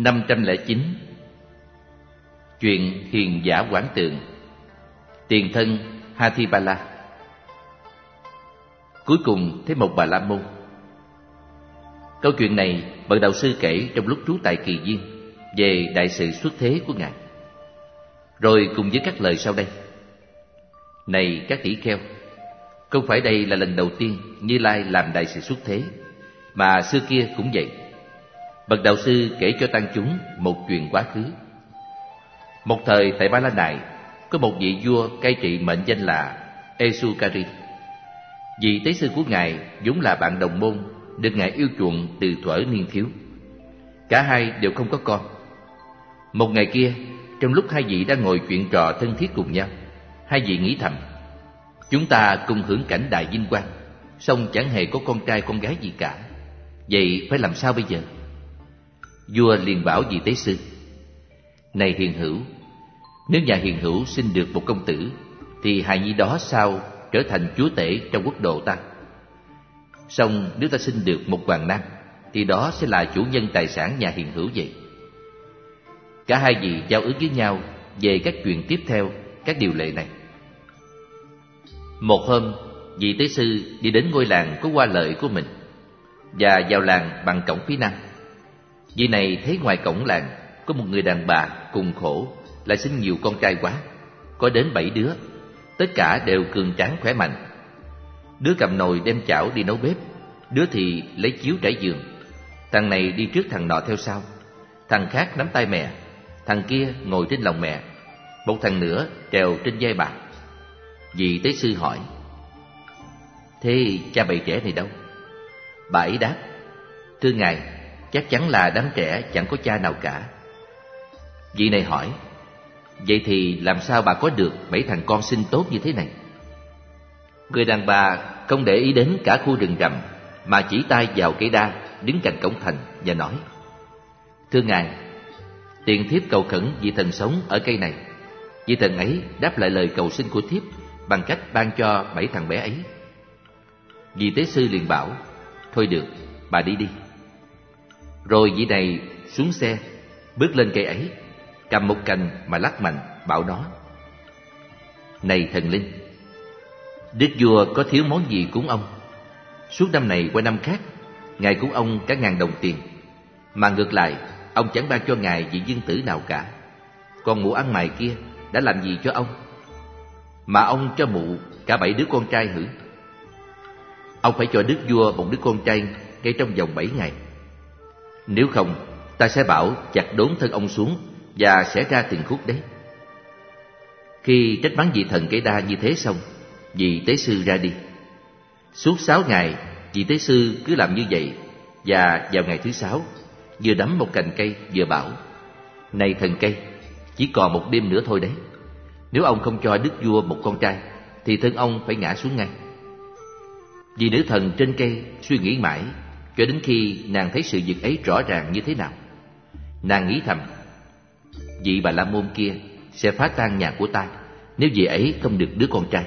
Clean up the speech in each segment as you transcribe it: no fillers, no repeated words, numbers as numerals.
509. Chuyện hiền giả Quảng Tượng. Tiền thân Hathibala. Cuối cùng thấy một Bà La Môn. Câu chuyện này bậc đạo sư kể trong lúc trú tại Kỳ Viên về đại sự xuất thế của ngài, rồi cùng với các lời sau đây. Này các tỷ kheo, không phải đây là lần đầu tiên Như Lai làm đại sự xuất thế, mà xưa kia cũng vậy. Bậc đạo sư kể cho tăng chúng một chuyện quá khứ. Một thời tại Ba La Nại có một vị vua cai trị mệnh danh là Esukari. Vị tế sư của ngài vốn là bạn đồng môn, được ngài yêu chuộng từ thuở niên thiếu. Cả hai đều không có con. Một ngày kia, trong lúc hai vị đang ngồi chuyện trò thân thiết cùng nhau, hai vị nghĩ thầm: chúng ta cùng hưởng cảnh đại vinh quang, song chẳng hề có con trai con gái gì cả. Vậy phải làm sao bây giờ? Vua liền bảo vị tế sư: này hiền hữu, nếu nhà hiền hữu sinh được một công tử, thì hài nhi đó sao trở thành chúa tể trong quốc độ ta? Song nếu ta sinh được một hoàng nam, thì đó sẽ là chủ nhân tài sản nhà hiền hữu vậy. Cả hai vị giao ước với nhau về các chuyện tiếp theo các điều lệ này. Một hôm, vị tế sư đi đến ngôi làng có hoa lợi của mình và vào làng bằng cổng phía nam. Vị này thấy ngoài cổng làng có một người đàn bà cùng khổ, lại sinh nhiều con trai quá, có đến 7 đứa, tất cả đều cường tráng khỏe mạnh. Đứa cầm nồi đem chảo đi nấu bếp, đứa thì lấy chiếu trải giường. Thằng này đi trước thằng nọ theo sau, thằng khác nắm tay mẹ, thằng kia ngồi trên lòng mẹ, một thằng nữa trèo trên vai bà. Vị tế sư hỏi: thế cha bầy trẻ này đâu? Bà ấy đáp: thưa ngài, chắc chắn là đám trẻ chẳng có cha nào cả. Vị này hỏi: vậy thì làm sao bà có được 7 thằng con sinh tốt như thế này? Người đàn bà không để ý đến cả khu rừng rậm, mà chỉ tay vào cây đa đứng cạnh cổng thành và nói: thưa ngài, tiền thiếp cầu khẩn vị thần sống ở cây này. Vị thần ấy đáp lại lời cầu xin của thiếp bằng cách ban cho 7 thằng bé ấy. Vị tế sư liền bảo: thôi được, bà đi đi. Rồi vị này xuống xe, bước lên cây ấy, cầm một cành mà lắc mạnh, bảo nó: này thần linh, đức vua có thiếu món gì cúng ông? Suốt năm này qua năm khác, ngài cúng ông cả 1000 đồng tiền, mà ngược lại ông chẳng ban cho ngài vị dương tử nào cả. Còn mụ ăn mày kia đã làm gì cho ông, mà ông cho mụ cả 7 đứa con trai hử? Ông phải cho đức vua một đứa con trai ngay trong vòng 7 ngày. Nếu không, ta sẽ bảo chặt đốn thân ông xuống và sẽ ra tiền khúc đấy. Khi trách mắng vị thần cây đa như thế xong, vị tế sư ra đi. Suốt 6 ngày, vị tế sư cứ làm như vậy, và vào ngày thứ 6, vừa đắm một cành cây vừa bảo: này thần cây, chỉ còn một đêm nữa thôi đấy. Nếu ông không cho đức vua một con trai, thì thân ông phải ngã xuống ngay. Vị nữ thần trên cây suy nghĩ mãi, cho đến khi nàng thấy sự việc ấy rõ ràng như thế nào. Nàng nghĩ thầm: vị Bà La Môn kia sẽ phá tan nhà của ta nếu vị ấy không được đứa con trai.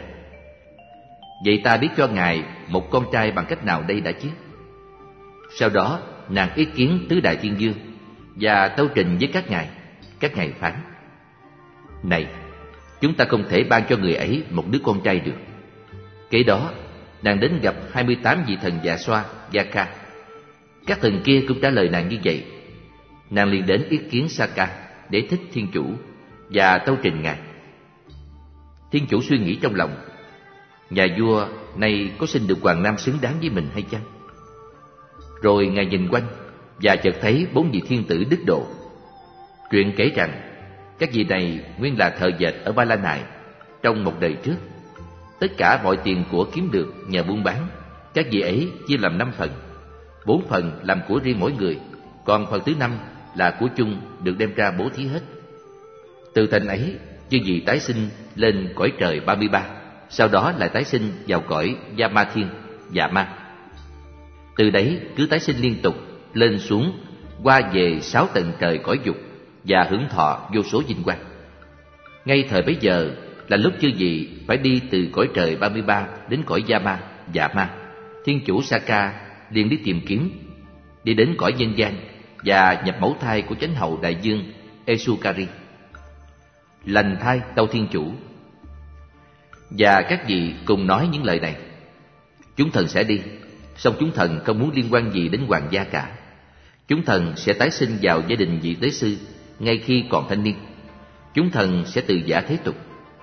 Vậy ta biết cho ngài một con trai bằng cách nào đây đã chứ? Sau đó nàng ý kiến tứ đại thiên vương và tâu trình với các ngài phán: này, chúng ta không thể ban cho người ấy một đứa con trai được. Kế đó nàng đến gặp 28 vị thần Dạ Xoa, Yaka. Các thần kia cũng trả lời nàng như vậy. Nàng liền đến ý kiến Saka để thích thiên chủ và tâu trình ngài. Thiên chủ suy nghĩ trong lòng: nhà vua này có sinh được hoàng nam xứng đáng với mình hay chăng? Rồi ngài nhìn quanh và chợt thấy 4 vị thiên tử đức độ. Chuyện kể rằng các vị này nguyên là thợ dệt ở Ba La Nại trong một đời trước. Tất cả mọi tiền của kiếm được nhờ buôn bán, các vị ấy chia làm 5 phần. 4 phần làm của riêng mỗi người, còn phần thứ 5 là của chung, được đem ra bố thí hết. Từ thành ấy, chư vị tái sinh lên cõi trời 33, sau đó lại tái sinh vào cõi Yama Thiên, Dạ Ma. Từ đấy cứ tái sinh liên tục lên xuống, qua về 6 tầng trời cõi dục và hưởng thọ vô số vinh quang. Ngay thời bấy giờ là lúc chư vị phải đi từ cõi trời 33 đến cõi Yama, Dạ Ma. Thiên chủ Saka liền đi tìm kiếm. Đi đến cõi nhân gian, và nhập mẫu thai của chánh hậu đại dương Esukari. Lành thai tâu thiên chủ. Và các vị cùng nói những lời này: chúng thần sẽ đi, song chúng thần không muốn liên quan gì đến hoàng gia cả. Chúng thần sẽ tái sinh vào gia đình vị tế sư ngay khi còn thanh niên. Chúng thần sẽ từ giã thế tục.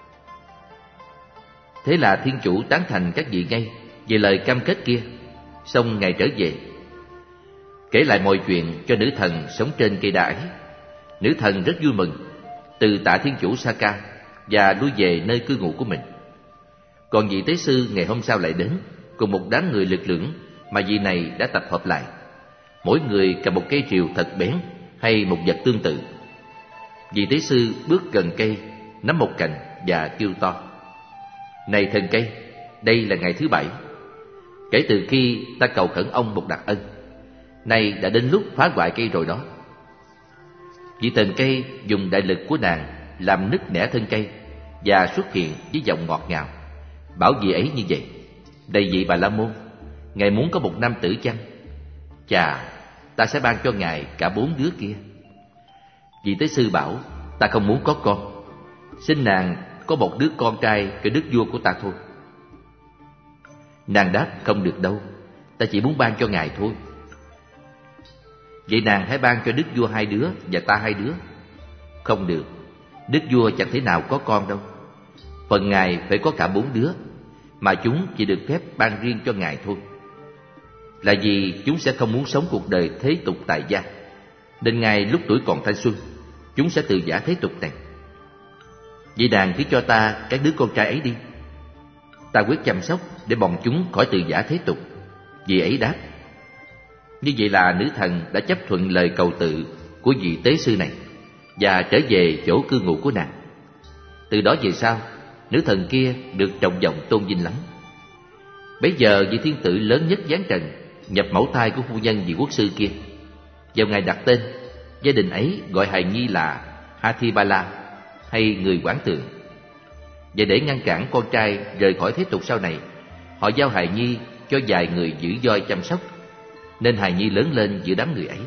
Thế là thiên chủ tán thành các vị ngay về lời cam kết kia. Xong Ngài trở về, kể lại mọi chuyện cho nữ thần sống trên cây đa ấy. Nữ thần rất vui mừng, từ tạ thiên chủ Saka và lui về nơi cư ngụ của mình. Còn vị tế sư ngày hôm sau lại đến, cùng một đám người lực lưỡng mà vị này đã tập hợp lại. Mỗi người cầm một cây rìu thật bén hay một vật tương tự. Vị tế sư bước gần cây, nắm một cành và kêu to: này thần cây, đây là ngày thứ 7. Kể từ khi ta cầu khẩn ông một đặc ân, nay đã đến lúc phá hoại cây rồi đó. Vị thần cây dùng đại lực của nàng làm nứt nẻ thân cây và xuất hiện với giọng ngọt ngào, bảo vị ấy như vậy: đây vị Bà La Môn, ngài muốn có một nam tử chăng? Chà, ta sẽ ban cho ngài cả 4 đứa kia. Vị tế sư bảo: ta không muốn có con, xin nàng có một đứa con trai cái đức vua của ta thôi. Nàng đáp: không được đâu, ta chỉ muốn ban cho ngài thôi. Vậy nàng hãy ban cho đức vua 2 đứa và ta 2 đứa. Không được, đức vua chẳng thể nào có con đâu. Phần ngài phải có cả 4 đứa, mà chúng chỉ được phép ban riêng cho ngài thôi. Là vì chúng sẽ không muốn sống cuộc đời thế tục tại gia, nên ngài lúc tuổi còn thanh xuân, chúng sẽ từ giã thế tục này. Vậy nàng cứ cho ta các đứa con trai ấy đi, ta quyết chăm sóc để bọn chúng khỏi từ giã thế tục. Vị ấy đáp. Như vậy là nữ thần đã chấp thuận lời cầu tự của vị tế sư này và trở về chỗ cư ngụ của nàng. Từ đó về sau, nữ thần kia được trọng vọng tôn vinh lắm. Bấy giờ vị thiên tử lớn nhất giáng trần nhập mẫu thai của phu nhân vị quốc sư kia. Vào ngày đặt tên, gia đình ấy gọi hài nhi là Hathibala, hay người quản tượng. Và để ngăn cản con trai rời khỏi thế tục sau này, họ giao hài nhi cho vài người giữ voi chăm sóc, nên hài nhi lớn lên giữa đám người ấy.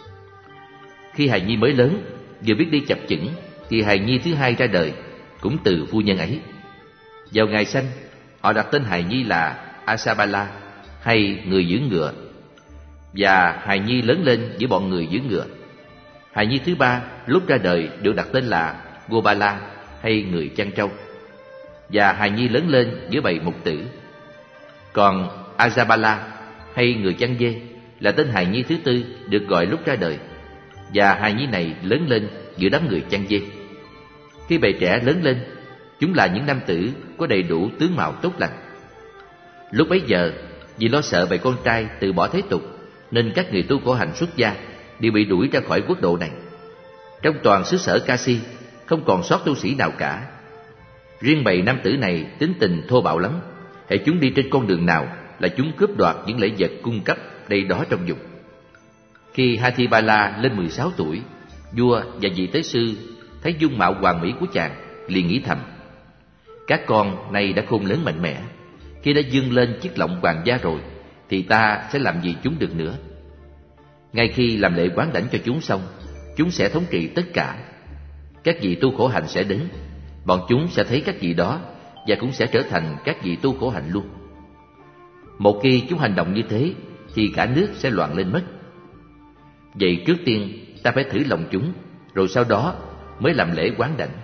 Khi hài nhi mới lớn, vừa biết đi chập chững, thì hài nhi thứ 2 ra đời, cũng từ phu nhân ấy. Vào ngày sanh, họ đặt tên hài nhi là Asabala, hay người giữ ngựa. Và hài nhi lớn lên giữa bọn người giữ ngựa. Hài nhi thứ 3 lúc ra đời được đặt tên là Gobala, hay người chăn trâu. Và hài nhi lớn lên giữa bầy mục tử. Còn Azabala, hay người chăn dê, là tên hài nhi thứ 4 được gọi lúc ra đời. Và hài nhi này lớn lên giữa đám người chăn dê. Khi bầy trẻ lớn lên, chúng là những nam tử có đầy đủ tướng mạo tốt lành. Lúc bấy giờ, vì lo sợ bầy con trai từ bỏ thế tục, nên các người tu khổ hạnh xuất gia đều bị đuổi ra khỏi quốc độ này. Trong toàn xứ sở Kasi, không còn sót tu sĩ nào cả. Riêng bầy nam tử này tính tình thô bạo lắm. Hễ chúng đi trên con đường nào là chúng cướp đoạt những lễ vật cung cấp đây đó trong vùng. Khi Hathibala lên 16 tuổi, vua và vị tế sư thấy dung mạo hoàn mỹ của chàng, liền nghĩ thầm: các con nay đã khôn lớn mạnh mẽ, khi đã vươn lên chiếc lọng hoàng gia rồi, thì ta sẽ làm gì chúng được nữa. Ngay khi làm lễ quán đảnh cho chúng xong, chúng sẽ thống trị tất cả. Các vị tu khổ hạnh sẽ đến, bọn chúng sẽ thấy các vị đó và cũng sẽ trở thành các vị tu khổ hạnh luôn. Một khi chúng hành động như thế, thì cả nước sẽ loạn lên mất. Vậy trước tiên ta phải thử lòng chúng, rồi sau đó mới làm lễ quán đảnh.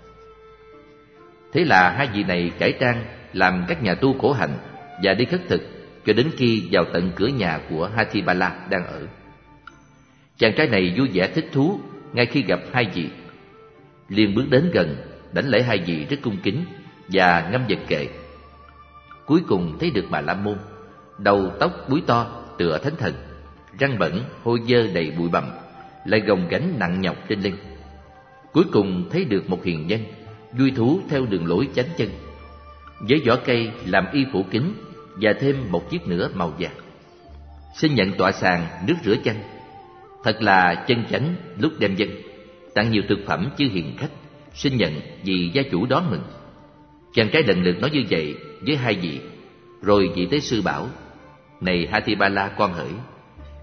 Thế là 2 vị này cải trang làm các nhà tu khổ hạnh và đi khất thực cho đến khi vào tận cửa nhà của Hathibala đang ở. Chàng trai này vui vẻ thích thú ngay khi gặp 2 vị, liền bước đến gần đảnh lễ 2 vị rất cung kính và ngâm vật kệ. Cuối cùng thấy được Bà La Môn, đầu tóc búi to tựa thánh thần, răng bẩn hôi dơ đầy bụi bặm, lại gồng gánh nặng nhọc trên lưng. Cuối cùng thấy được một hiền nhân vui thú theo đường lối chánh chân, với vỏ cây làm y phủ kính và thêm một chiếc nữa màu vàng. Xin nhận tọa sàng nước rửa chân, thật là chân chánh lúc đem dân, tặng nhiều thực phẩm chư hiền khách, xin nhận vì gia chủ đón mừng. Chàng trai lần lượt nói như vậy với 2 vị, rồi vị tế sư bảo: này Hathibala con hỡi,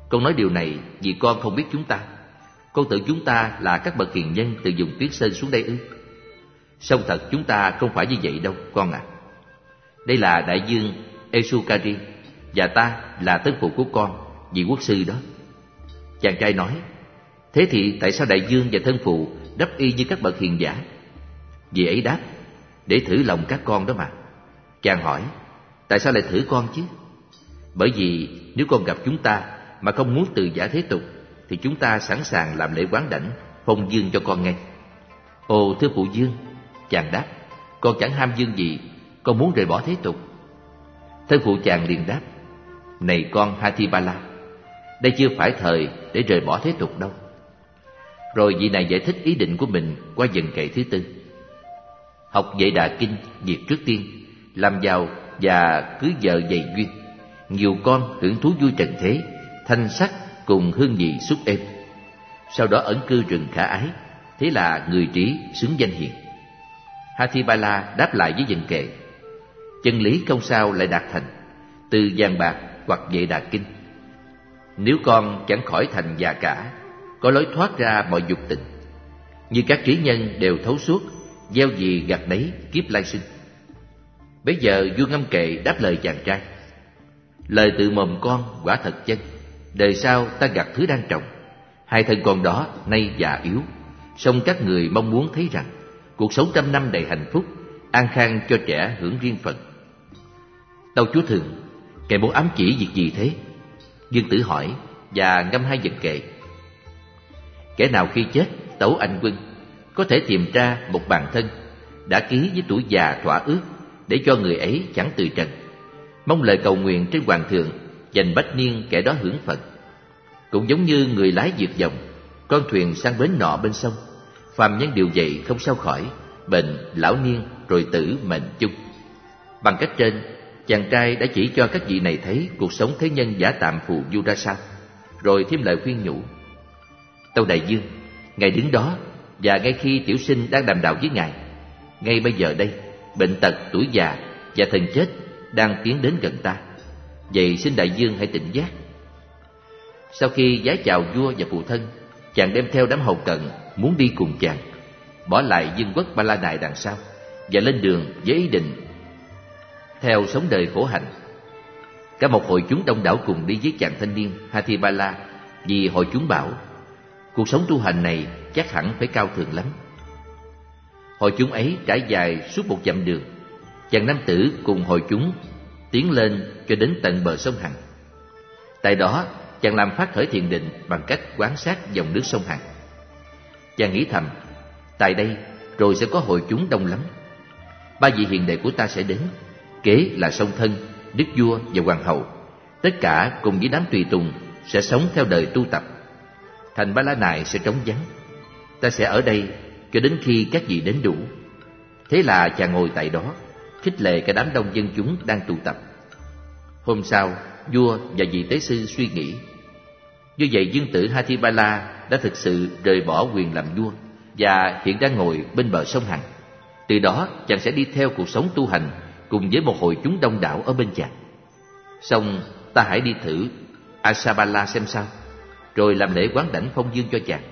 Con nói điều này vì con không biết chúng ta. Con tưởng chúng ta là các bậc hiền nhân từ vùng Tuyết Sơn xuống đây ư? Song thật chúng ta không phải như vậy đâu con ạ. Đây là đại dương Esukari, và ta là thân phụ của con, vị quốc sư đó. Chàng trai nói, thế thì tại sao đại dương và thân phụ đắp y như các bậc hiền giả? Vị ấy đáp, để thử lòng các con đó mà. Chàng hỏi, tại sao lại thử con chứ? Bởi vì nếu con gặp chúng ta mà không muốn từ giả thế tục, thì chúng ta sẵn sàng làm lễ quán đảnh, phong dương cho con ngay. Ồ thưa phụ dương, chàng đáp, con chẳng ham dương gì, con muốn rời bỏ thế tục. Thân phụ chàng liền đáp, này con Hatibala, đây chưa phải thời để rời bỏ thế tục đâu. Rồi vị này giải thích ý định của mình qua dần kệ thứ tư. Học Vệ Đà Kinh việc trước tiên, làm giàu và cưới vợ dày duyên, nhiều con hưởng thú vui trần thế, thanh sắc cùng hương vị xúc êm. Sau đó ẩn cư rừng khả ái, thế là người trí xứng danh hiền. Hatibala đáp lại với dần kệ, chân lý không sao lại đạt thành, từ vàng bạc hoặc Vệ Đà Kinh. Nếu con chẳng khỏi thành già cả, có lối thoát ra mọi dục tình. Như các trí nhân đều thấu suốt, gieo gì gặt nấy kiếp lai sinh. Bấy giờ vua Ngâm Kệ đáp lời chàng trai, lời từ mồm con quả thật chân. Đời sau ta gặt thứ đang trồng. Hai thân con đó nay già yếu, song các người mong muốn thấy rằng cuộc sống trăm năm đầy hạnh phúc, an khang cho trẻ hưởng riêng phần. Tâu chúa Thượng, kẻ muốn ám chỉ việc gì thế? Dương Tử hỏi và ngâm hai dần kệ. Kẻ nào khi chết tấu anh quân, có thể tìm ra một bàn thân đã ký với tuổi già thỏa ước, để cho người ấy chẳng từ trần, mong lời cầu nguyện trên hoàng thượng, dành bách niên kẻ đó hưởng phận. Cũng giống như người lái vượt dòng, con thuyền sang bến nọ bên sông, phàm nhân điều vậy không sao khỏi, bệnh, lão niên rồi tử mệnh chung. Bằng cách trên, chàng trai đã chỉ cho các vị này thấy cuộc sống thế nhân giả tạm phù du ra sao, rồi thêm lời khuyên nhủ. Tâu đại dương, ngài đứng đó, và ngay khi tiểu sinh đang đàm đạo với ngài, ngay bây giờ đây, bệnh tật, tuổi già và thần chết đang tiến đến gần ta. Vậy xin đại dương hãy tỉnh giác. Sau khi vái chào vua và phụ thân, chàng đem theo đám hầu cận muốn đi cùng chàng, bỏ lại vương quốc Ba La Nại đằng sau, và lên đường với ý định theo sống đời khổ hạnh. Cả một hội chúng đông đảo cùng đi với chàng thanh niên Hatibala, vì hội chúng bảo cuộc sống tu hành này chắc hẳn phải cao thượng lắm. Hội chúng ấy trải dài suốt 1 dặm đường. Chàng nam tử cùng hội chúng tiến lên cho đến tận bờ sông Hằng. Tại đó chàng làm phát khởi thiền định bằng cách quan sát dòng nước sông Hằng. Chàng nghĩ thầm, tại đây rồi sẽ có hội chúng đông lắm. 3 vị hiền đệ của ta sẽ đến, kế là song thân, đức vua và hoàng hậu. Tất cả cùng với đám tùy tùng sẽ sống theo đời tu tập. Thành Ba La Nại sẽ trống vắng. Ta sẽ ở đây cho đến khi các vị đến đủ. Thế là chàng ngồi tại đó, khích lệ cả đám đông dân chúng đang tụ tập. Hôm sau, vua và vị tế sư suy nghĩ. Như vậy dương tử Hatibala đã thực sự rời bỏ quyền làm vua và hiện đang ngồi bên bờ sông Hằng. Từ đó chàng sẽ đi theo cuộc sống tu hành cùng với một hội chúng đông đảo ở bên chàng. Xong ta hãy đi thử Asabala xem sao, rồi làm lễ quán đảnh phong dương cho chàng.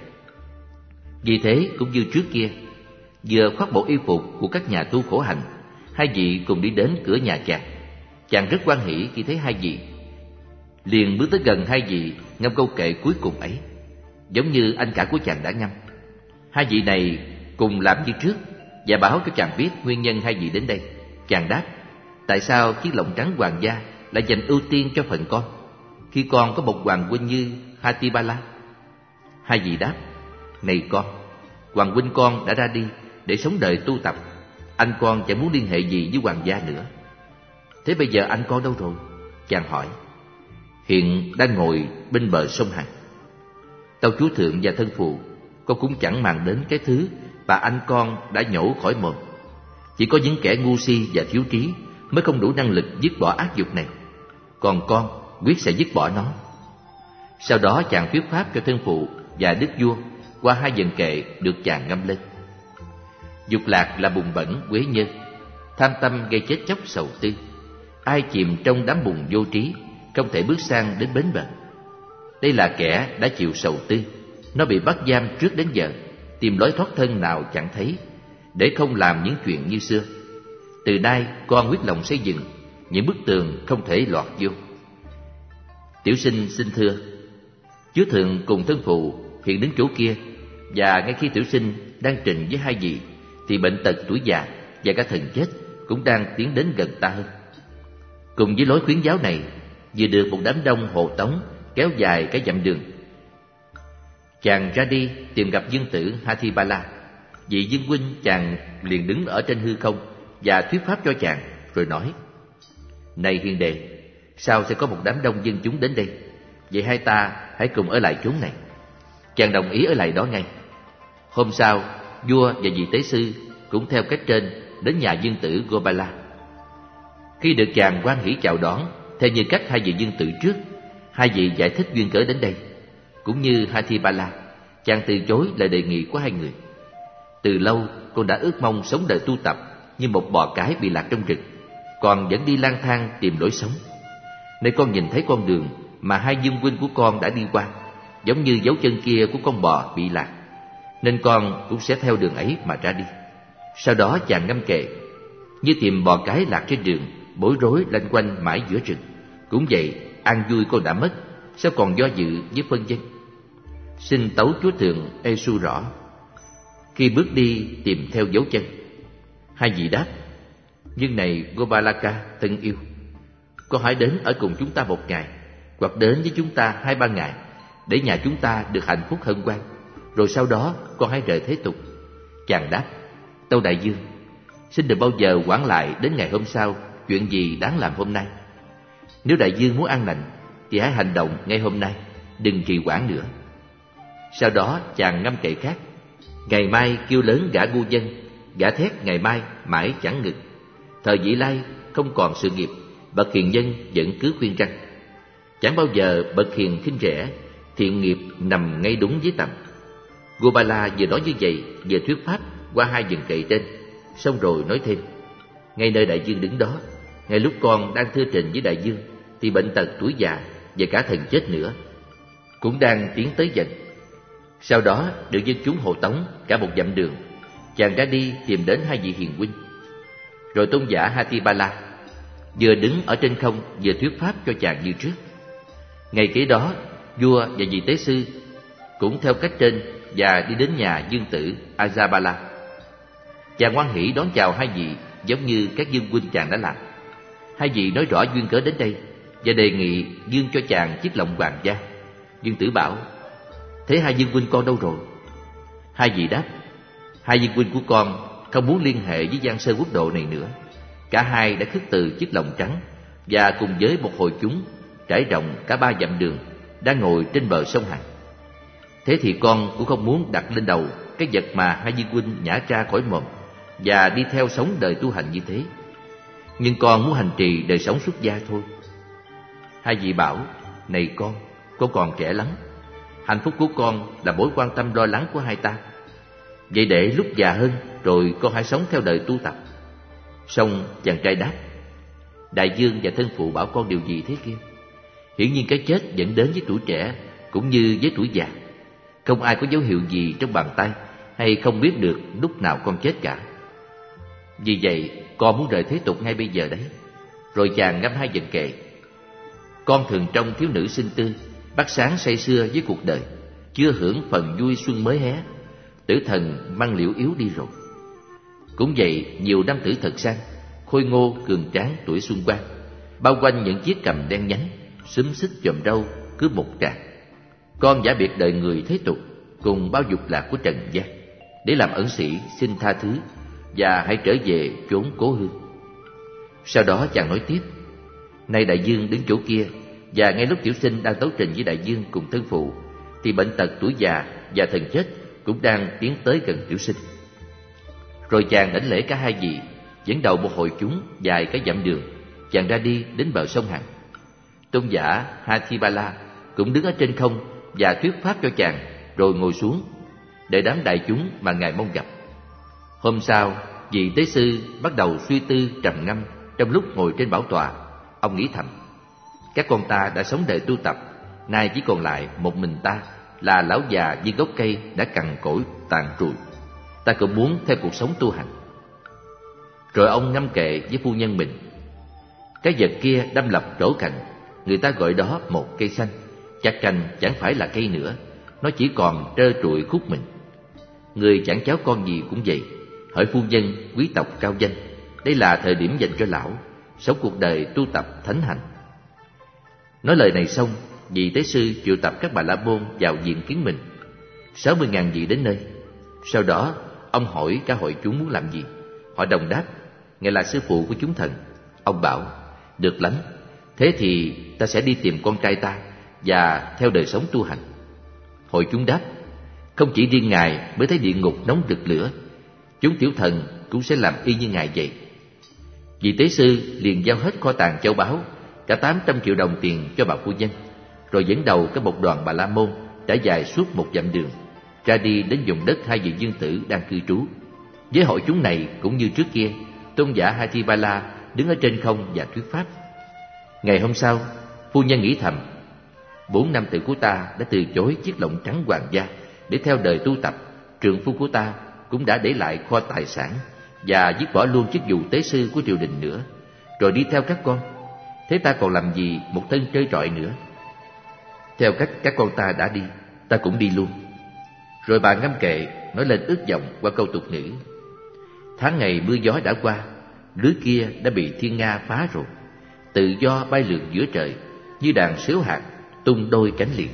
Vì thế cũng như trước kia, vừa khoác bộ y phục của các nhà tu khổ hạnh, hai vị cùng đi đến cửa nhà chàng. Chàng rất hoan hỉ khi thấy hai vị, liền bước tới gần hai vị, ngâm câu kệ cuối cùng ấy, giống như anh cả của chàng đã ngâm. Hai vị này cùng làm như trước và bảo cho chàng biết nguyên nhân hai vị đến đây. Chàng đáp, tại sao chiếc lọng trắng hoàng gia lại dành ưu tiên cho phận con, khi con có một hoàng huynh như Hatibala? Hai vị đáp, này con, hoàng huynh con đã ra đi để sống đời tu tập, anh con chẳng muốn liên hệ gì với hoàng gia nữa. Thế bây giờ anh con đâu rồi? Chàng hỏi. Hiện đang ngồi bên bờ sông Hằng. Tâu chúa thượng và thân phụ, con cũng chẳng màng đến cái thứ mà anh con đã nhổ khỏi mồm. Chỉ có những kẻ ngu si và thiếu trí mới không đủ năng lực dứt bỏ ác dục này. Còn con quyết sẽ dứt bỏ nó. Sau đó chàng thuyết pháp cho thân phụ và đức vua qua hai dần kệ được chàng ngâm lên. Dục lạc là bùn bẩn quế nhơ, tham tâm gây chết chóc sầu tư. Ai chìm trong đám bùn vô trí, không thể bước sang đến bến bờ. Đây là kẻ đã chịu sầu tư. Nó bị bắt giam trước đến giờ, tìm lối thoát thân nào chẳng thấy, để không làm những chuyện như xưa. Từ nay con quyết lòng xây dựng những bức tường không thể lọt vô. Tiểu sinh xin thưa, Chúa Thượng cùng thân phụ hiện đến chỗ kia, và ngay khi tiểu sinh đang trình với hai vị, thì bệnh tật, tuổi già và cả thần chết cũng đang tiến đến gần ta hơn. Cùng với lối khuyến giáo này, vừa được một đám đông hộ tống kéo dài cả dặm đường. Chàng ra đi tìm gặp dương tử Hatibala. Vị dương huynh chàng liền đứng ở trên hư không và thuyết pháp cho chàng, rồi nói: Này hiền đệ, sao sẽ có một đám đông dân chúng đến đây? Vậy hai ta hãy cùng ở lại chốn này. Chàng đồng ý ở lại đó ngay. Hôm sau, vua và vị tế sư cũng theo cách trên đến nhà dương tử Gopala. Khi được chàng hoan hỷ chào đón theo như cách hai vị dương tử trước, hai vị giải thích duyên cớ đến đây. Cũng như Hatibala, chàng từ chối lời đề nghị của hai người. Từ lâu con đã ước mong sống đời tu tập như một bò cái bị lạc trong rừng, còn vẫn đi lang thang tìm lối sống. Nay con nhìn thấy con đường mà hai dương huynh của con đã đi qua, giống như dấu chân kia của con bò bị lạc, nên con cũng sẽ theo đường ấy mà ra đi. Sau đó chàng ngâm kệ: Như tìm bò cái lạc trên đường, bối rối lanh quanh mãi giữa rừng. Cũng vậy, an vui con đã mất, sao còn do dự với phân vân? Xin tấu Chúa Thượng Ê-su rõ. Khi bước đi tìm theo dấu chân. Hai vị đáp: Nhưng này Gopalaka thân yêu, con hãy đến ở cùng chúng ta một ngày, hoặc đến với chúng ta 2-3 ngày, để nhà chúng ta được hạnh phúc hân hoan. Rồi sau đó con hãy rời thế tục. Chàng đáp: Tâu đại dương, xin đừng bao giờ hoãn lại đến ngày hôm sau chuyện gì đáng làm hôm nay. Nếu đại dương muốn an lành thì hãy hành động ngay hôm nay, đừng trì hoãn nữa. Sau đó chàng ngâm kệ khác: Ngày mai kêu lớn gã ngu dân, gã thét ngày mai mãi chẳng ngừng. Thời vị lai không còn sự nghiệp, bậc hiền nhân vẫn cứ khuyên răn. Chẳng bao giờ bậc hiền khinh rẻ, thiện nghiệp nằm ngay đúng dưới tầm. Gopala vừa nói như vậy, vừa thuyết pháp qua hai dần kệ trên, xong rồi nói thêm: Ngay nơi đại dương đứng đó, ngay lúc con đang thưa trình với đại dương, thì bệnh tật, tuổi già và cả thần chết nữa cũng đang tiến tới dần. Sau đó được dân chúng hộ tống cả một dặm đường, chàng ra đi tìm đến hai vị hiền huynh. Rồi tôn giả Hatibala vừa đứng ở trên không vừa thuyết pháp cho chàng như trước. Ngày kế đó, vua và vị tế sư cũng theo cách trên và đi đến nhà dương tử Ajabala. Chàng hoan hỷ đón chào hai vị giống như các dương huynh chàng đã làm. Hai vị nói rõ duyên cớ đến đây và đề nghị dương cho chàng chiếc lọng hoàng gia. Dương tử bảo: Thế hai dương huynh con đâu rồi? Hai vị đáp: Hai dương huynh của con không muốn liên hệ với Giang Sơn quốc độ này nữa. Cả hai đã khước từ chiếc lọng trắng, và cùng với một hội chúng trải rộng cả 3 dặm đường đang ngồi trên bờ sông Hằng. Thế thì con cũng không muốn đặt lên đầu cái vật mà hai dương huynh nhả ra khỏi mồm và đi theo sống đời tu hành như thế. Nhưng con muốn hành trì đời sống xuất gia thôi. Hai vị bảo: Này con còn trẻ lắm. Hạnh phúc của con là mối quan tâm lo lắng của hai ta. Vậy để lúc già hơn rồi con hãy sống theo đời tu tập. Xong chàng trai đáp: Đại dương và thân phụ bảo con điều gì thế kia? Hiển nhiên cái chết dẫn đến với tuổi trẻ cũng như với tuổi già. Không ai có dấu hiệu gì trong bàn tay hay không biết được lúc nào con chết cả. Vì vậy con muốn rời thế tục ngay bây giờ đấy. Rồi chàng ngâm hai dần kệ: Con thường trông thiếu nữ xinh tươi, bắt sáng say sưa với cuộc đời, chưa hưởng phần vui xuân mới hé. Tử thần mang liễu yếu đi rồi. Cũng vậy, nhiều nam tử thật sang, khôi ngô cường tráng tuổi xuân quang, bao quanh những chiếc cằm đen nhánh, xúm xít chòm râu cứ một tràng. Con giả biệt đời người thế tục cùng bao dục lạc của trần gian, để làm ẩn sĩ xin tha thứ và hãy trở về chốn cố hương. Sau đó chàng nói tiếp: Nay đại dương đứng chỗ kia, và ngay lúc tiểu sinh đang tấu trình với đại dương cùng thân phụ, thì bệnh tật, tuổi già và thần chết cũng đang tiến tới gần tiểu sinh. Rồi chàng đảnh lễ cả hai vị, dẫn đầu một hội chúng dài cái dặm đường. Chàng ra đi đến bờ sông Hằng. Tôn giả Hatibala cũng đứng ở trên không và thuyết pháp cho chàng, rồi ngồi xuống để đám đại chúng mà ngài mong gặp. Hôm sau, vị tế sư bắt đầu suy tư trầm ngâm. Trong lúc ngồi trên bảo tọa, ông nghĩ thầm: Các con ta đã sống đời tu tập nay chỉ còn lại một mình ta, là lão già như gốc cây đã cằn cỗi tàn trụi. Ta cũng muốn theo cuộc sống tu hành. Rồi ông ngâm kệ với phu nhân mình: cái vật kia đâm lập trổ cành, người ta gọi đó một cây xanh. Chặt cành chẳng phải là cây nữa, nó chỉ còn trơ trụi khúc mình. Người chẳng cháu con gì cũng vậy, hỡi phu nhân quý tộc cao danh, đây là thời điểm dành cho lão sống cuộc đời tu tập thánh hạnh. Nói lời này xong, vị tế sư triệu tập các Bà La Môn vào diện kiến mình. 60.000 vị đến nơi. Sau đó ông hỏi cả hội chúng muốn làm gì. Họ đồng đáp: ngài là sư phụ của chúng thần. Ông bảo: được lắm, thế thì ta sẽ đi tìm con trai ta và theo đời sống tu hành. Hội chúng đáp: không chỉ riêng ngài mới thấy địa ngục nóng rực lửa, chúng tiểu thần cũng sẽ làm y như ngài vậy. Vị tế sư liền giao hết kho tàng châu báu, cả 800 triệu đồng tiền cho bà phu nhân, rồi dẫn đầu cả một đoàn Bà La Môn trải dài suốt 1 dặm đường, ra đi đến vùng đất hai vị dương tử đang cư trú. Với hội chúng này cũng như trước kia, tôn giả Hatipala đứng ở trên không và thuyết pháp. Ngày hôm sau, phu nhân nghĩ thầm: 4 nam tử của ta đã từ chối chiếc lọng trắng hoàng gia để theo đời tu tập, trượng phu của ta cũng đã để lại kho tài sản và dứt bỏ luôn chức vụ tế sư của triều đình nữa, rồi đi theo các con. Thế ta còn làm gì một thân trơ trọi nữa? Theo cách các con ta đã đi, ta cũng đi luôn. Rồi bà ngâm kệ nói lên ước vọng qua câu tục ngữ: tháng ngày mưa gió đã qua, lưới kia đã bị thiên nga phá rồi, tự do bay lượn giữa trời, như đàn sếu hạt tung đôi cánh liền.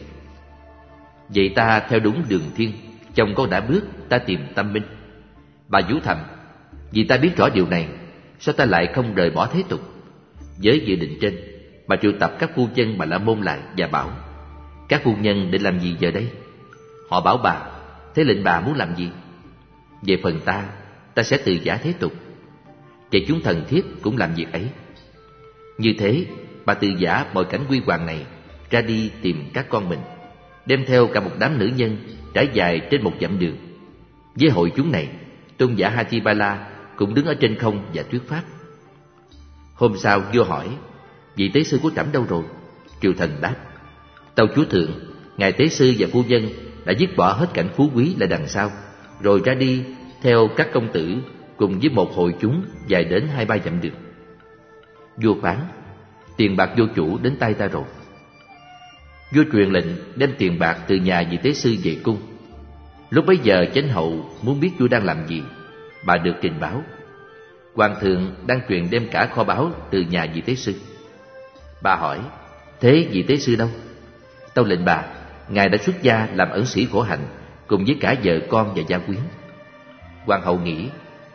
Vậy ta theo đúng đường thiên, chồng con đã bước, ta tìm tâm minh. Bà vũ thầm: vì ta biết rõ điều này, sao ta lại không rời bỏ thế tục? Với dự định trên, bà triệu tập các phu nhân Bà La Môn lại và bảo: các phu nhân định làm gì giờ đây? Họ bảo bà: thế lệnh bà muốn làm gì? Về phần ta sẽ từ giả thế tục, và chúng thần thiết cũng làm việc ấy. Như thế, bà từ giả mọi cảnh quy hoàng này, ra đi tìm các con mình, đem theo cả một đám nữ nhân trải dài trên 1 dặm đường. Với hội chúng này, tôn giả Hatipala cũng đứng ở trên không và thuyết pháp. Hôm sau vua hỏi: vị tế sư của trẫm đâu rồi? Triều thần đáp: tâu chúa thượng, ngài tế sư và phu nhân đã dứt bỏ hết cảnh phú quý là đằng sau, rồi ra đi theo các công tử cùng với một hội chúng dài đến 2-3 dặm đường. Vua phán: tiền bạc vô chủ đến tay ta rồi. Vua truyền lệnh đem tiền bạc từ nhà vị tế sư về cung. Lúc bấy giờ chánh hậu muốn biết vua đang làm gì. Bà được trình báo: hoàng thượng đang truyền đem cả kho báu từ nhà vị tế sư. Bà hỏi: thế vị tế sư đâu? Tâu lệnh bà: ngài đã xuất gia làm ẩn sĩ khổ hạnh, cùng với cả vợ con và gia quyến. Hoàng hậu nghĩ: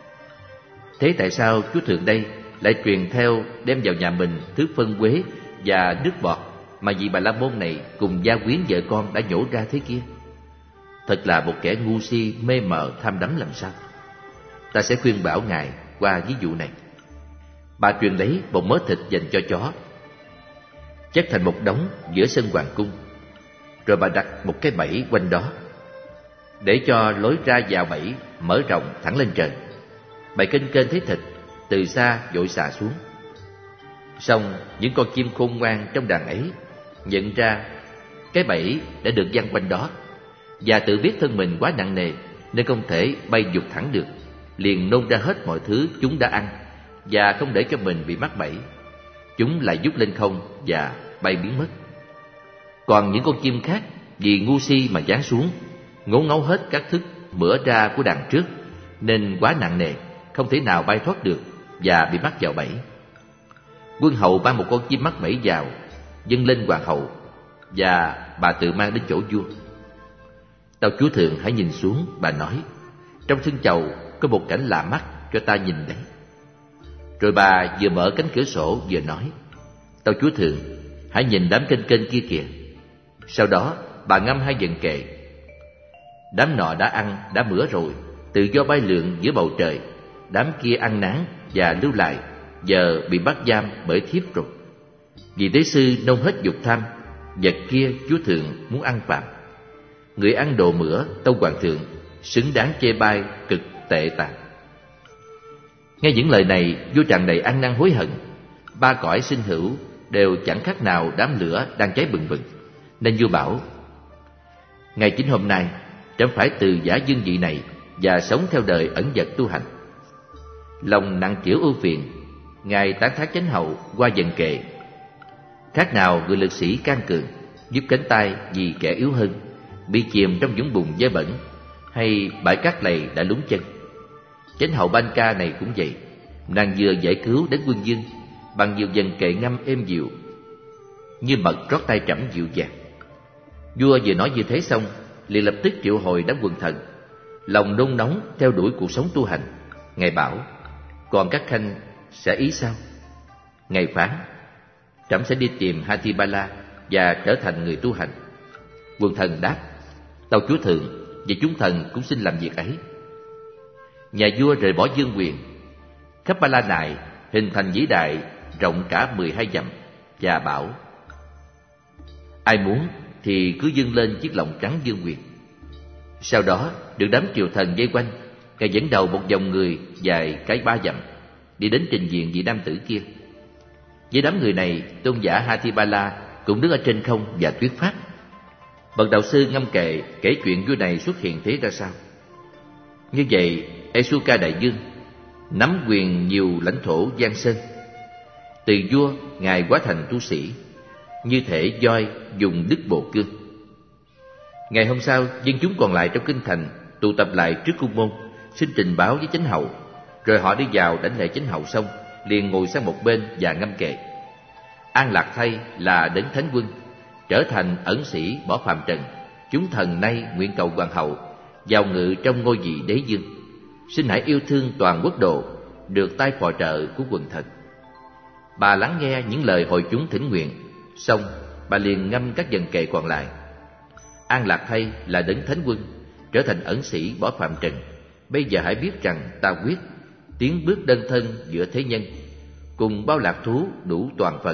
thế tại sao chúa thượng đây lại truyền theo đem vào nhà mình thứ phân quế và nước bọt mà vị Bà La Môn này cùng gia quyến vợ con đã nhổ ra thế kia? Thật là một kẻ ngu si mê mờ tham đắm làm sao. Ta sẽ khuyên bảo ngài qua ví dụ này. Bà truyền lấy một mớ thịt dành cho chó, chất thành một đống giữa sân hoàng cung. Rồi bà đặt một cái bẫy quanh đó, để cho lối ra vào bẫy mở rộng thẳng lên trời. Bầy kênh kênh thấy thịt, từ xa vội xà xuống. Song những con chim khôn ngoan trong đàn ấy nhận ra cái bẫy đã được giăng quanh đó, và tự biết thân mình quá nặng nề nên không thể bay vụt thẳng được, liền nôn ra hết mọi thứ chúng đã ăn và không để cho mình bị mắc bẫy. Chúng lại vút lên không và bay biến mất. Còn những con chim khác vì ngu si mà giáng xuống, ngố ngấu hết các thức bữa ra của đàn trước, nên quá nặng nề, không thể nào bay thoát được và bị mắc vào bẫy. Quân hầu ban một con chim mắc bẫy vào, dâng lên hoàng hậu, và bà tự mang đến chỗ vua. Tâu chúa thượng hãy nhìn xuống, bà nói, trong sân chầu có một cảnh lạ mắt cho ta nhìn đấy. Rồi bà vừa mở cánh cửa sổ vừa nói, tâu chúa thượng, hãy nhìn đám kênh kênh kia kìa. Sau đó bà ngâm hai vần kệ. Đám nọ đã ăn, đã mửa rồi, tự do bay lượn giữa bầu trời. Đám kia ăn nán và lưu lại, giờ bị bắt giam bởi thiếp rồi. Vì tế sư nôn hết dục tham, vật kia chúa thượng muốn ăn phạm. Người ăn đồ mửa, tâu hoàng thượng, xứng đáng chê bai, cực tệ tàn. Nghe những lời này, vua tràn đầy ăn năn hối hận. Ba cõi sinh hữu đều chẳng khác nào đám lửa đang cháy bừng bừng. Nên vua bảo: ngày chính hôm nay trẫm phải từ giả dương vị này và sống theo đời ẩn dật tu hành. Lòng nặng trĩu ưu phiền, ngài tán thán chánh hậu qua dần kệ: khác nào người lực sĩ can cường giúp cánh tay vì kẻ yếu hơn, bị chìm trong vũng bùn dơ bẩn, hay bãi cát lầy đã lún chân. Chánh hậu Ban Ca này cũng vậy, nàng vừa giải cứu đến quân dương bằng nhiều dần kệ ngâm êm dịu, như mật rót tay trẫm dịu dàng. Vua vừa nói như thế xong, liền lập tức triệu hồi đám quần thần, lòng nôn nóng theo đuổi cuộc sống tu hành. Ngài bảo: còn các khanh sẽ ý sao? Ngài phán: trẫm sẽ đi tìm Hatibala và trở thành người tu hành. Quần thần đáp: tâu chúa thượng và chúng thần cũng xin làm việc ấy. Nhà vua rời bỏ vương quyền, khắp Ba La Nại hình thành vĩ đại rộng cả 12 dặm, và bảo: ai muốn thì cứ dâng lên chiếc lọng trắng vương quyền. Sau đó được đám triều thần vây quanh, ngài dẫn đầu một dòng người dài cái 3 dặm đi đến trình diện vị nam tử kia. Với đám người này, tôn giả Hatibala cũng đứng ở trên không và thuyết pháp. Bậc đạo sư ngâm kệ kể chuyện vua này xuất hiện thế ra sao. Như vậy, Esuka đại vương nắm quyền nhiều lãnh thổ Giang Sơn. Từ vua, ngài hóa thành tu sĩ, như thể voi dùng đức bộ cương. Ngày hôm sau, dân chúng còn lại trong kinh thành tụ tập lại trước cung môn, xin trình báo với chánh hậu. Rồi họ đi vào đảnh lễ chánh hậu xong, liền ngồi sang một bên và ngâm kệ: an lạc thay là đấng thánh quân, trở thành ẩn sĩ bỏ phàm trần. Chúng thần nay nguyện cầu hoàng hậu vào ngự trong ngôi vị đế dương. Xin hãy yêu thương toàn quốc độ, được tay phò trợ của quần thần. Bà lắng nghe những lời hội chúng thỉnh nguyện, xong bà liền ngâm các dần kệ còn lại: an lạc thay là đấng thánh quân, trở thành ẩn sĩ bỏ phàm trần. Bây giờ hãy biết rằng ta quyết tiến bước đơn thân giữa thế nhân, cùng bao lạc thú đủ toàn phần.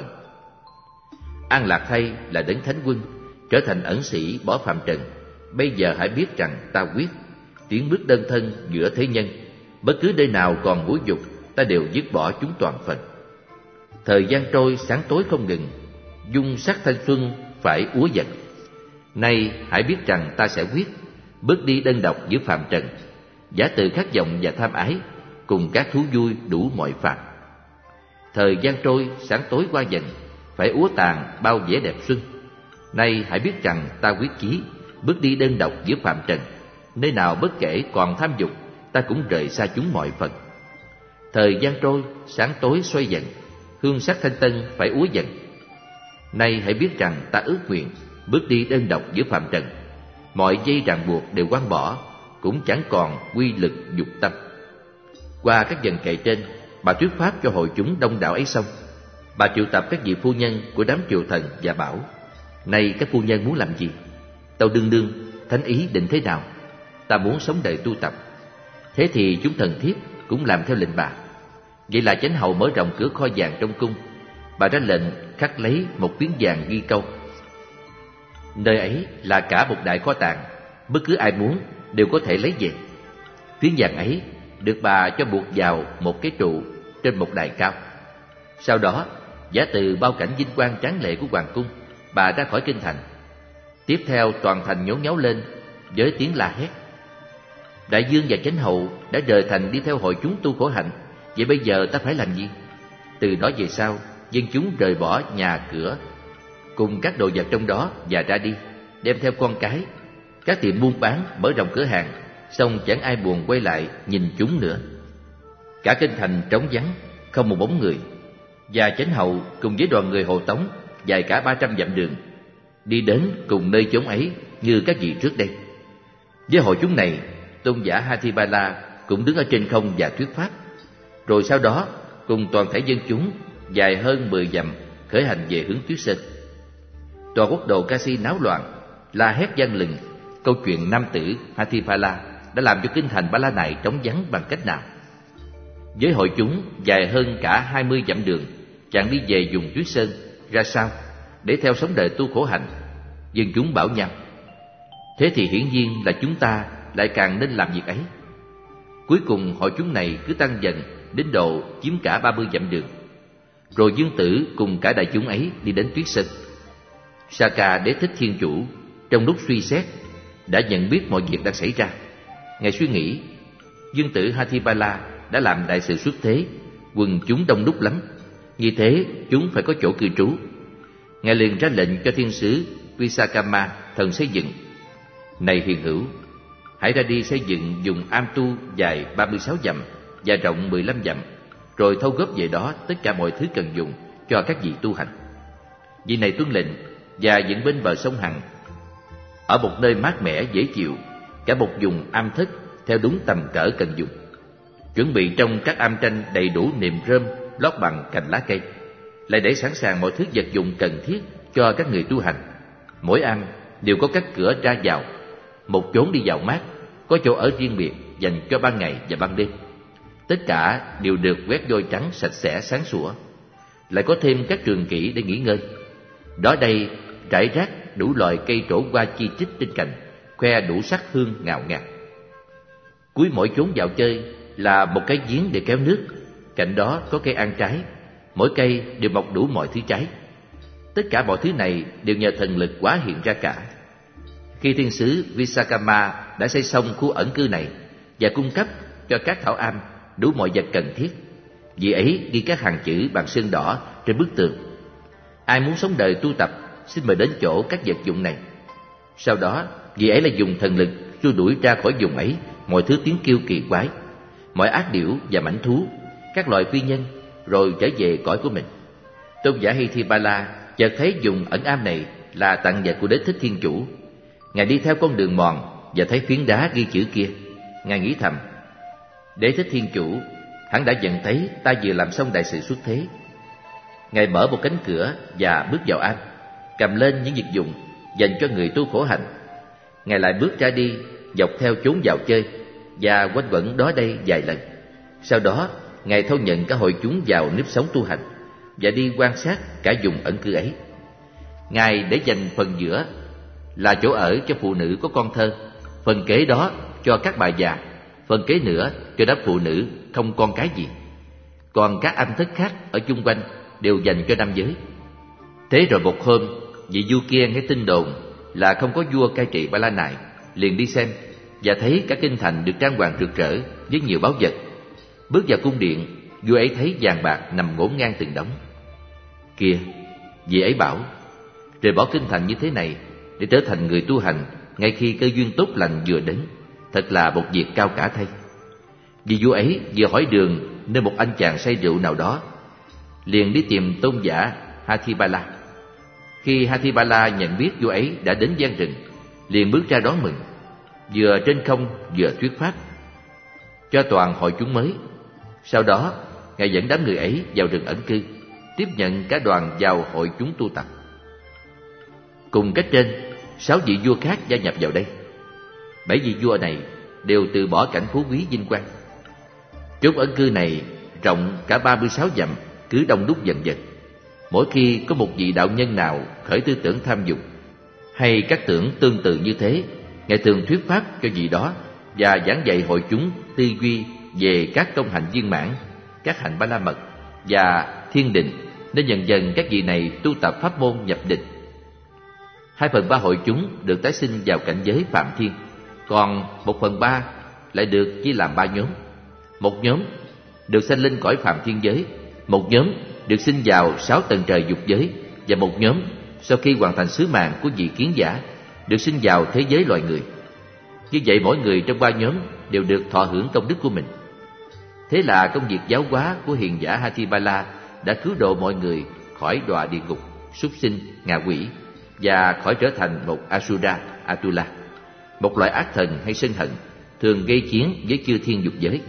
An lạc thay là đấng thánh quân, trở thành ẩn sĩ bỏ phàm trần. Bây giờ hãy biết rằng ta quyết tiến bước đơn thân giữa thế nhân, bất cứ nơi nào còn ngũ dục, ta đều dứt bỏ chúng toàn phần. Thời gian trôi sáng tối không ngừng, dung sắc thanh xuân phải úa dần. Nay hãy biết rằng ta sẽ quyết bước đi đơn độc giữa phàm trần, giả từ khát vọng và tham ái, cùng các thú vui đủ mọi phàm. Thời gian trôi sáng tối qua dần, phải úa tàn bao vẻ đẹp xuân. Nay hãy biết rằng ta quyết chí bước đi đơn độc giữa phàm trần, nơi nào bất kể còn tham dục, ta cũng rời xa chúng mọi phần. Thời gian trôi sáng tối xoay dần, hương sắc thanh tân phải úa dần. Nay hãy biết rằng ta ước nguyện bước đi đơn độc giữa phàm trần, mọi dây ràng buộc đều quăng bỏ, cũng chẳng còn quy lực dục tâm. Qua các dần kệ trên, bà thuyết pháp cho hội chúng đông đảo ấy xong, bà triệu tập các vị phu nhân của đám triều thần và bảo: này các phu nhân muốn làm gì? Tâu đương đương, thánh ý định thế nào? Ta muốn sống đời tu tập. Thế thì chúng thần thiếp cũng làm theo lệnh bà. Vậy là chánh hậu mở rộng cửa kho vàng trong cung. Bà ra lệnh khắc lấy một phiến vàng ghi câu: nơi ấy là cả một đại kho tàng, bất cứ ai muốn đều có thể lấy về. Phiến vàng ấy được bà cho buộc vào một cái trụ trên một đài cao. Sau đó, giả từ bao cảnh vinh quang tráng lệ của hoàng cung, bà ra khỏi kinh thành. Tiếp theo toàn thành nhốn nháo lên với tiếng la hét: đại vương và chánh hậu đã rời thành đi theo hội chúng tu khổ hạnh, vậy bây giờ ta phải làm gì? Từ đó về sau, dân chúng rời bỏ nhà cửa cùng các đồ vật trong đó và ra đi, đem theo con cái. Các tiệm buôn bán mở rộng cửa hàng, xong chẳng ai buồn quay lại nhìn chúng nữa. Cả kinh thành trống vắng, không một bóng người. Và chánh hậu cùng với đoàn người hộ tống dài cả 300 dặm đường đi đến cùng nơi chốn ấy như các vị trước đây. Với hội chúng này, tôn giả Hatibala cũng đứng ở trên không và thuyết pháp. Rồi sau đó cùng toàn thể dân chúng dài hơn 10 dặm khởi hành về hướng Tuyết Sơn. Toàn quốc độ Kasi náo loạn, la hét vang lừng. Câu chuyện nam tử Hatibala đã làm cho kinh thành Ba La này trống vắng bằng cách nào? Với hội chúng dài hơn cả 20 dặm đường, chàng đi về vùng Tuyết Sơn ra sao để theo sống đời tu khổ hạnh? Dân chúng bảo nhau: thế thì hiển nhiên là chúng ta lại càng nên làm việc ấy. Cuối cùng hội chúng này cứ tăng dần đến độ chiếm cả 30 dặm đường. Rồi Dương Tử cùng cả đại chúng ấy đi đến Tuyết Sơn. Saka Đế Thích Thiên Chủ trong lúc suy xét đã nhận biết mọi việc đang xảy ra. Ngài suy nghĩ, dương tử Hatibala đã làm đại sự xuất thế, quần chúng đông đúc lắm, như thế chúng phải có chỗ cư trú. Ngài liền ra lệnh cho thiên sứ Visakama, thần xây dựng: Này hiền hữu, hãy ra đi xây dựng vùng am tu dài 36 dặm và rộng 15 dặm, rồi thâu góp về đó tất cả mọi thứ cần dùng cho các vị tu hành. Vị này tuân lệnh và dựng bên bờ sông Hằng, ở một nơi mát mẻ dễ chịu, cả một vùng am thất theo đúng tầm cỡ cần dùng. Chuẩn bị trong các am tranh đầy đủ nệm rơm lót bằng cành lá cây, lại để sẵn sàng mọi thứ vật dụng cần thiết cho các người tu hành. Mỗi am đều có các cửa ra vào, một chốn đi vào mát, có chỗ ở riêng biệt dành cho ban ngày và ban đêm. Tất cả đều được quét vôi trắng sạch sẽ sáng sủa, lại có thêm các trường kỷ để nghỉ ngơi. Đó đây trải rác đủ loại cây trổ hoa chi chít trên cành, khoe đủ sắc hương ngào ngạt. Cuối mỗi chốn dạo chơi là một cái giếng để kéo nước, cạnh đó có cây ăn trái, mỗi cây đều mọc đủ mọi thứ trái. Tất cả mọi thứ này đều nhờ thần lực hóa hiện ra cả. Khi thiên sứ Visakama đã xây xong khu ẩn cư này và cung cấp cho các thảo am đủ mọi vật cần thiết, vị ấy ghi các hàng chữ bằng sơn đỏ trên bức tường: Ai muốn sống đời tu tập, xin mời đến chỗ các vật dụng này. Sau đó, vị ấy lại dùng thần lực xua đuổi ra khỏi vùng ấy mọi thứ tiếng kêu kỳ quái, mọi ác điểu và mãnh thú, các loài phi nhân, rồi trở về cõi của mình. Tôn giả Hatibala chợt thấy vùng ẩn am này là tặng vật của Đế Thích Thiên Chủ. Ngài đi theo con đường mòn và thấy phiến đá ghi chữ kia. Ngài nghĩ thầm, Đế Thích Thiên Chủ hắn đã nhận thấy ta vừa làm xong đại sự xuất thế. Ngài mở một cánh cửa và bước vào am, cầm lên những vật dụng dành cho người tu khổ hạnh. Ngài lại bước ra đi dọc theo chốn dạo chơi và quanh quẩn đó đây vài lần. Sau đó Ngài thâu nhận cả hội chúng vào nếp sống tu hành và đi quan sát cả vùng ẩn cư ấy. Ngài để dành phần giữa là chỗ ở cho phụ nữ có con thơ, phần kế đó cho các bà già, phần kế nữa cho đám phụ nữ không con cái gì. Còn các am thất khác ở chung quanh đều dành cho nam giới. Thế rồi một hôm, vị vua kia nghe tin đồn là không có vua cai trị Ba La Nại, liền đi xem và thấy cả kinh thành được trang hoàng rực rỡ với nhiều báu vật. Bước vào cung điện, vua ấy thấy vàng bạc nằm ngổn ngang từng đống. Kìa, vị ấy bảo, rời bỏ kinh thành như thế này để trở thành người tu hành ngay khi cơ duyên tốt lành vừa đến, thật là một việc cao cả thay. Vì vua ấy vừa hỏi đường nơi một anh chàng say rượu nào đó, liền đi tìm tôn giả Hatibala. Khi Hatibala nhận biết vua ấy đã đến gian rừng, liền bước ra đón mừng, vừa trên không vừa thuyết pháp cho toàn hội chúng mới. Sau đó Ngài dẫn đám người ấy vào rừng ẩn cư, tiếp nhận cả đoàn vào hội chúng tu tập. Cùng cách trên, 6 vị vua khác gia nhập vào đây. 7 vị vua này đều từ bỏ cảnh phú quý vinh quang. Chốn ẩn cư này rộng cả 36 dặm, cứ đông đúc dần dần. Mỗi khi có một vị đạo nhân nào khởi tư tưởng tham dục hay các tưởng tương tự như thế, Ngài thường thuyết pháp cho vị đó và giảng dạy hội chúng tư duy về các công hạnh viên mãn, các hạnh ba la mật và thiên định, nên dần dần các vị này tu tập pháp môn nhập định. 2/3 hội chúng được tái sinh vào cảnh giới phạm thiên, còn 1/3 lại được chia làm 3 nhóm. Một nhóm được sanh lên cõi phạm thiên giới, một nhóm được sinh vào 6 tầng trời dục giới, và một nhóm sau khi hoàn thành sứ mạng của vị kiến giả được sinh vào thế giới loài người. Như vậy mỗi người trong 3 nhóm đều được thọ hưởng công đức của mình. Thế là công việc giáo hóa của hiền giả Hatibala đã cứu độ mọi người khỏi đọa địa ngục, súc sinh, ngạ quỷ và khỏi trở thành một Asura, Atula, một loại ác thần hay sân hận thường gây chiến với chư thiên dục giới.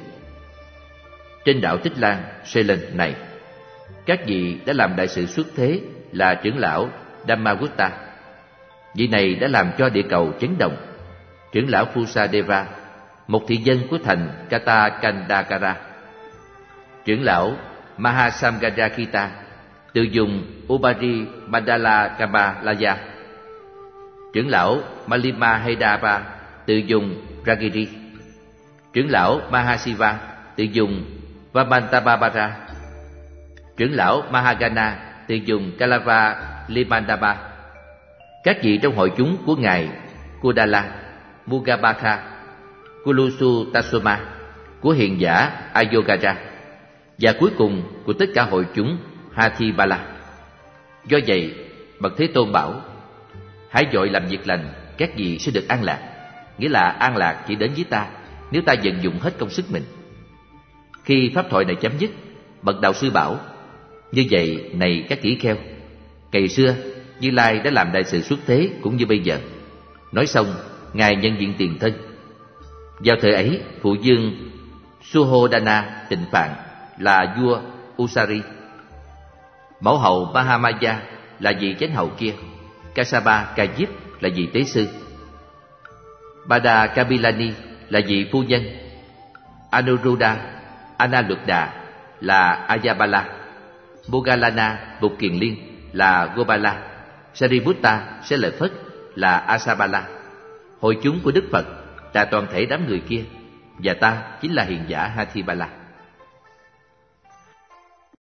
Trên đảo Tích Lan, Ceylon này, các vị đã làm đại sự xuất thế là trưởng lão Dhammawutta. Vị này đã làm cho địa cầu chấn động. Trưởng lão Fusadeva, một thị dân của thành Katakandakara. Trưởng lão Mahasamgarakita từ vùng Ubari Mandala Kamalaya. Trưởng lão Malima Hedava từ vùng Ragiri. Trưởng lão Mahasiva từ vùng Vamantabhabara. Trưởng lão Mahagana từ vùng Kalava Limandaba. Các vị trong hội chúng của ngài Kudala, Mugabakha, Kulusu Tasoma, của hiền giả Ayogara, và cuối cùng của tất cả hội chúng Hathibala. Do vậy, Bậc Thế Tôn bảo: hãy vội làm việc lành, các vị sẽ được an lạc. Nghĩa là an lạc chỉ đến với ta nếu ta vận dụng hết công sức mình. Khi pháp thoại này chấm dứt, Bậc Đạo Sư bảo: như vậy này các tỷ kheo, ngày xưa Như Lai đã làm đại sự xuất thế cũng như bây giờ. Nói xong, ngài nhân diện tiền thân. Vào thời ấy, phụ vương Suhodana Tịnh Phạn là vua Usari, mẫu hậu Mahamaya là vị chánh hậu kia, Kasapa Kajip là vị tế sư, Bada Kabilani là vị phu nhân, Anuruddha Analuddha là Ayabala, Mogalana Bục Kiền Liên là Gopala, Sariputta Xá Lợi Phất là Asabala. Hội chúng của Đức Phật là toàn thể đám người kia, và ta chính là hiền giả Hathibala.